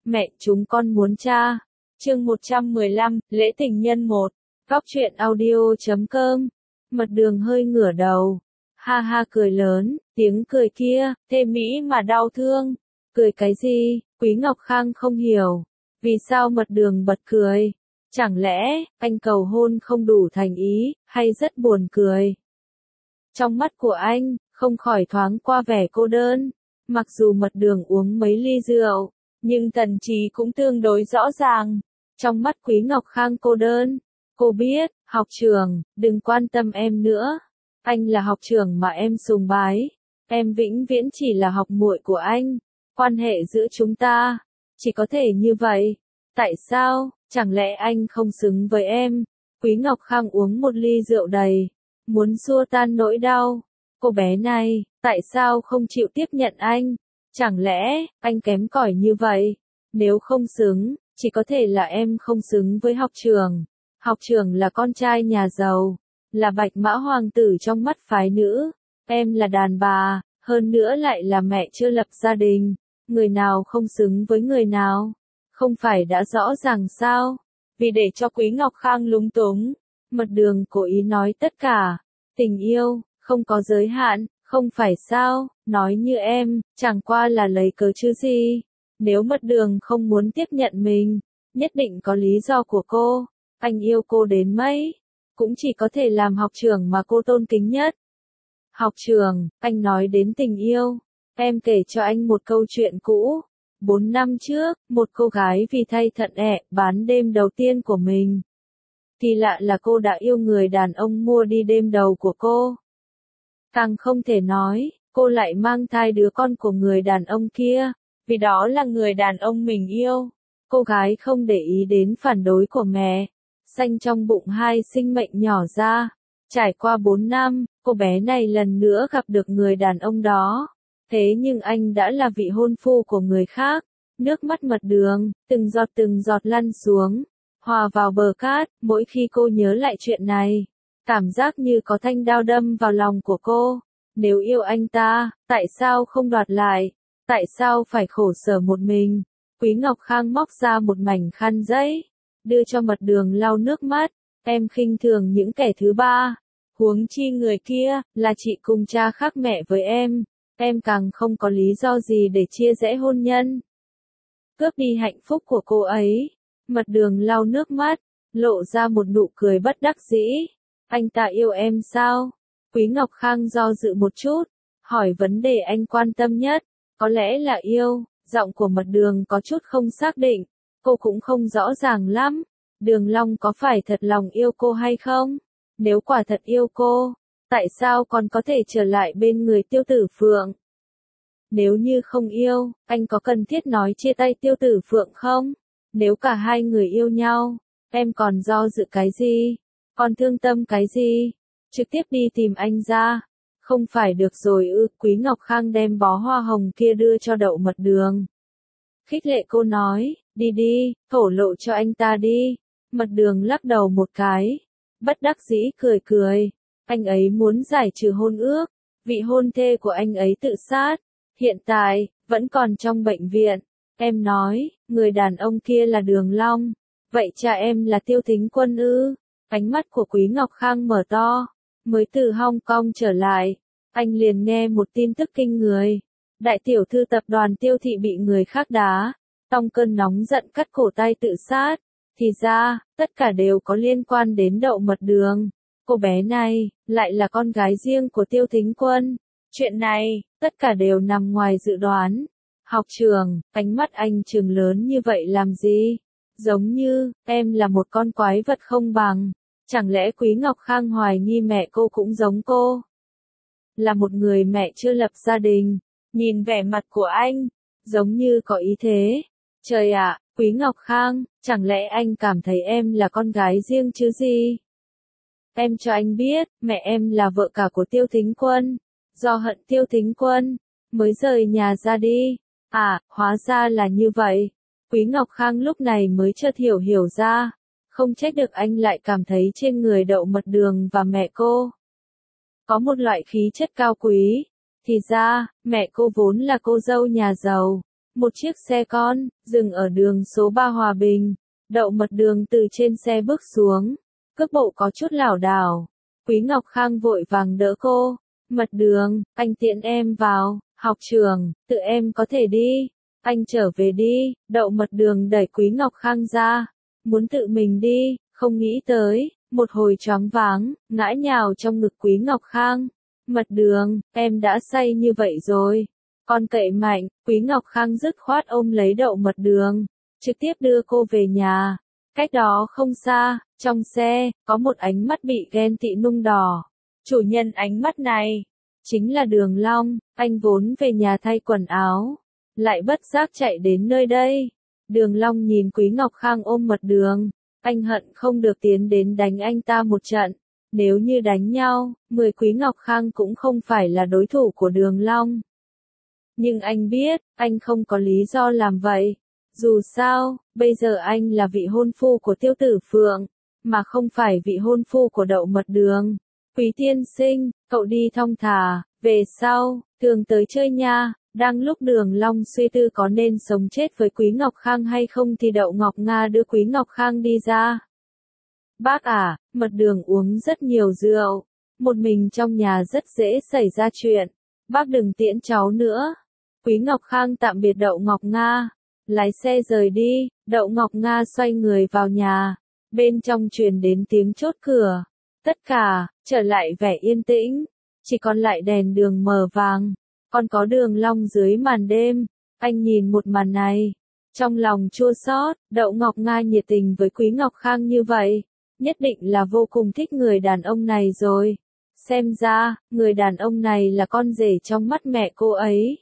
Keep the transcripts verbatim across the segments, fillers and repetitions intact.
Mẹ chúng con muốn cha. Chương một trăm mười lăm, lễ tình nhân một. Góc truyện audio chấm com. Mật Đường hơi ngửa đầu. Ha ha cười lớn, tiếng cười kia, thê mỹ mà đau thương. Cười cái gì? Quý Ngọc Khang không hiểu. Vì sao Mật Đường bật cười? Chẳng lẽ, anh cầu hôn không đủ thành ý, hay rất buồn cười? Trong mắt của anh, không khỏi thoáng qua vẻ cô đơn. Mặc dù Mật Đường uống mấy ly rượu, nhưng thần trí cũng tương đối rõ ràng. Trong mắt Quý Ngọc Khang cô đơn. Cô biết, học trưởng, đừng quan tâm em nữa. Anh là học trưởng mà em sùng bái. Em vĩnh viễn chỉ là học muội của anh. Quan hệ giữa chúng ta, chỉ có thể như vậy. Tại sao, chẳng lẽ anh không xứng với em? Quý Ngọc Khang uống một ly rượu đầy, muốn xua tan nỗi đau. Cô bé này, tại sao không chịu tiếp nhận anh? Chẳng lẽ, anh kém cỏi như vậy? Nếu không xứng, chỉ có thể là em không xứng với học trưởng. Học trưởng là con trai nhà giàu, là bạch mã hoàng tử trong mắt phái nữ. Em là đàn bà, hơn nữa lại là mẹ chưa lập gia đình. Người nào không xứng với người nào? Không phải đã rõ ràng sao? Vì để cho Quý Ngọc Khang lúng túng, Mật Đường cố ý nói tất cả. Tình yêu, không có giới hạn, không phải sao? Nói như em, chẳng qua là lấy cớ chứ gì. Nếu Mật Đường không muốn tiếp nhận mình, nhất định có lý do của cô. Anh yêu cô đến mấy, cũng chỉ có thể làm học trưởng mà cô tôn kính nhất. Học trưởng, anh nói đến tình yêu. Em kể cho anh một câu chuyện cũ. Bốn năm trước, một cô gái vì thay thận ẹ, bán đêm đầu tiên của mình. Thì lạ là cô đã yêu người đàn ông mua đi đêm đầu của cô. Càng không thể nói, cô lại mang thai đứa con của người đàn ông kia, vì đó là người đàn ông mình yêu. Cô gái không để ý đến phản đối của mẹ, sanh trong bụng hai sinh mệnh nhỏ ra. Trải qua bốn năm, cô bé này lần nữa gặp được người đàn ông đó. Thế nhưng anh đã là vị hôn phu của người khác. Nước mắt Mật Đường, từng giọt từng giọt lăn xuống, hòa vào bờ cát. Mỗi khi cô nhớ lại chuyện này, cảm giác như có thanh đao đâm vào lòng của cô. Nếu yêu anh ta, tại sao không đoạt lại? Tại sao phải khổ sở một mình? Quý Ngọc Khang móc ra một mảnh khăn giấy, đưa cho Mật Đường lau nước mắt. Em khinh thường những kẻ thứ ba. Huống chi người kia, là chị cùng cha khác mẹ với em. Em càng không có lý do gì để chia rẽ hôn nhân. Cướp đi hạnh phúc của cô ấy. Mật Đường lau nước mắt, lộ ra một nụ cười bất đắc dĩ. Anh ta yêu em sao? Quý Ngọc Khang do dự một chút, hỏi vấn đề anh quan tâm nhất. Có lẽ là yêu. Giọng của Mật Đường có chút không xác định. Cô cũng không rõ ràng lắm. Đường Long có phải thật lòng yêu cô hay không? Nếu quả thật yêu cô, tại sao còn có thể trở lại bên người Tiêu Tử Phượng? Nếu như không yêu, anh có cần thiết nói chia tay Tiêu Tử Phượng không? Nếu cả hai người yêu nhau, em còn do dự cái gì? Còn thương tâm cái gì? Trực tiếp đi tìm anh ra. Không phải được rồi ư? Quý Ngọc Khang đem bó hoa hồng kia đưa cho Đậu Mật Đường. Khích lệ cô nói, đi đi, thổ lộ cho anh ta đi. Mật Đường lắc đầu một cái, bất đắc dĩ cười cười. Anh ấy muốn giải trừ hôn ước. Vị hôn thê của anh ấy tự sát. Hiện tại, vẫn còn trong bệnh viện. Em nói, người đàn ông kia là Đường Long. Vậy cha em là Tiêu Thính Quân ư? Ánh mắt của Quý Ngọc Khang mở to. Mới từ Hong Kong trở lại, anh liền nghe một tin tức kinh người. Đại tiểu thư tập đoàn Tiêu thị bị người khác đá. Trong cơn nóng giận cắt cổ tay tự sát. Thì ra, tất cả đều có liên quan đến Đậu Mật Đường. Cô bé này, lại là con gái riêng của Tiêu Thính Quân. Chuyện này, tất cả đều nằm ngoài dự đoán. Học trưởng, ánh mắt anh trừng lớn như vậy làm gì? Giống như, em là một con quái vật không bằng. Chẳng lẽ Quý Ngọc Khang hoài nghi mẹ cô cũng giống cô? Là một người mẹ chưa lập gia đình. Nhìn vẻ mặt của anh, giống như có ý thế. Trời ạ, Quý Ngọc Khang, chẳng lẽ anh cảm thấy em là con gái riêng chứ gì? Em cho anh biết, mẹ em là vợ cả của Tiêu Thính Quân. Do hận Tiêu Thính Quân, mới rời nhà ra đi. À, hóa ra là như vậy. Quý Ngọc Khang lúc này mới chợt hiểu hiểu ra. Không trách được anh lại cảm thấy trên người Đậu Mật Đường và mẹ cô có một loại khí chất cao quý. Thì ra, mẹ cô vốn là cô dâu nhà giàu. Một chiếc xe con, dừng ở đường số ba Hòa Bình. Đậu Mật Đường từ trên xe bước xuống, cước bộ có chút lảo đảo. Quý Ngọc Khang vội vàng đỡ cô. Mật Đường, anh tiễn em vào, học trường, tự em có thể đi. Anh trở về đi. Đậu Mật Đường đẩy Quý Ngọc Khang ra. Muốn tự mình đi, không nghĩ tới. Một hồi choáng váng, ngã nhào trong ngực Quý Ngọc Khang. Mật Đường, em đã say như vậy rồi. Con cậy mạnh, Quý Ngọc Khang dứt khoát ôm lấy Đậu Mật Đường, trực tiếp đưa cô về nhà. Cách đó không xa, trong xe, có một ánh mắt bị ghen tị nung đỏ. Chủ nhân ánh mắt này, chính là Đường Long. Anh vốn về nhà thay quần áo, lại bất giác chạy đến nơi đây. Đường Long nhìn Quý Ngọc Khang ôm Mật Đường, anh hận không được tiến đến đánh anh ta một trận. Nếu như đánh nhau, mười Quý Ngọc Khang cũng không phải là đối thủ của Đường Long. Nhưng anh biết, anh không có lý do làm vậy. Dù sao, bây giờ anh là vị hôn phu của Tiêu Tử Phượng, mà không phải vị hôn phu của Đậu Mật Đường. Quý tiên sinh, cậu đi thong thả, về sau, thường tới chơi nha. Đang lúc Đường Long suy tư có nên sống chết với Quý Ngọc Khang hay không thì Đậu Ngọc Nga đưa Quý Ngọc Khang đi ra. Bác à, Mật Đường uống rất nhiều rượu, một mình trong nhà rất dễ xảy ra chuyện. Bác đừng tiễn cháu nữa. Quý Ngọc Khang tạm biệt Đậu Ngọc Nga, lái xe rời đi. Đậu Ngọc Nga xoay người vào nhà, bên trong truyền đến tiếng chốt cửa. Tất cả trở lại vẻ yên tĩnh, chỉ còn lại đèn đường mờ vàng, còn có Đường Long dưới màn đêm. Anh nhìn một màn này, trong lòng chua xót. Đậu Ngọc Nga nhiệt tình với Quý Ngọc Khang như vậy, nhất định là vô cùng thích người đàn ông này rồi. Xem ra, người đàn ông này là con rể trong mắt mẹ cô ấy.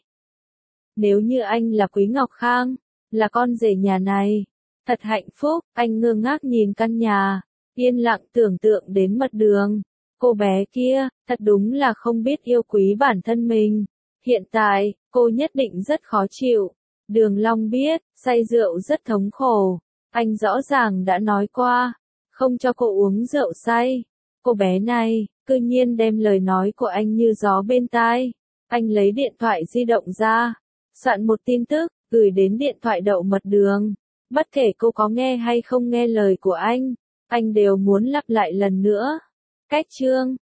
Nếu như anh là Quý Ngọc Khang, là con rể nhà này, thật hạnh phúc. Anh ngơ ngác nhìn căn nhà, yên lặng tưởng tượng đến Mật Đường. Cô bé kia, thật đúng là không biết yêu quý bản thân mình. Hiện tại, cô nhất định rất khó chịu. Đường Long biết, say rượu rất thống khổ. Anh rõ ràng đã nói qua, không cho cô uống rượu say. Cô bé này, cư nhiên đem lời nói của anh như gió bên tai. Anh lấy điện thoại di động ra, soạn một tin tức, gửi đến điện thoại Đậu Mật Đường. Bất kể cô có nghe hay không nghe lời của anh, anh đều muốn lặp lại lần nữa. Cách chương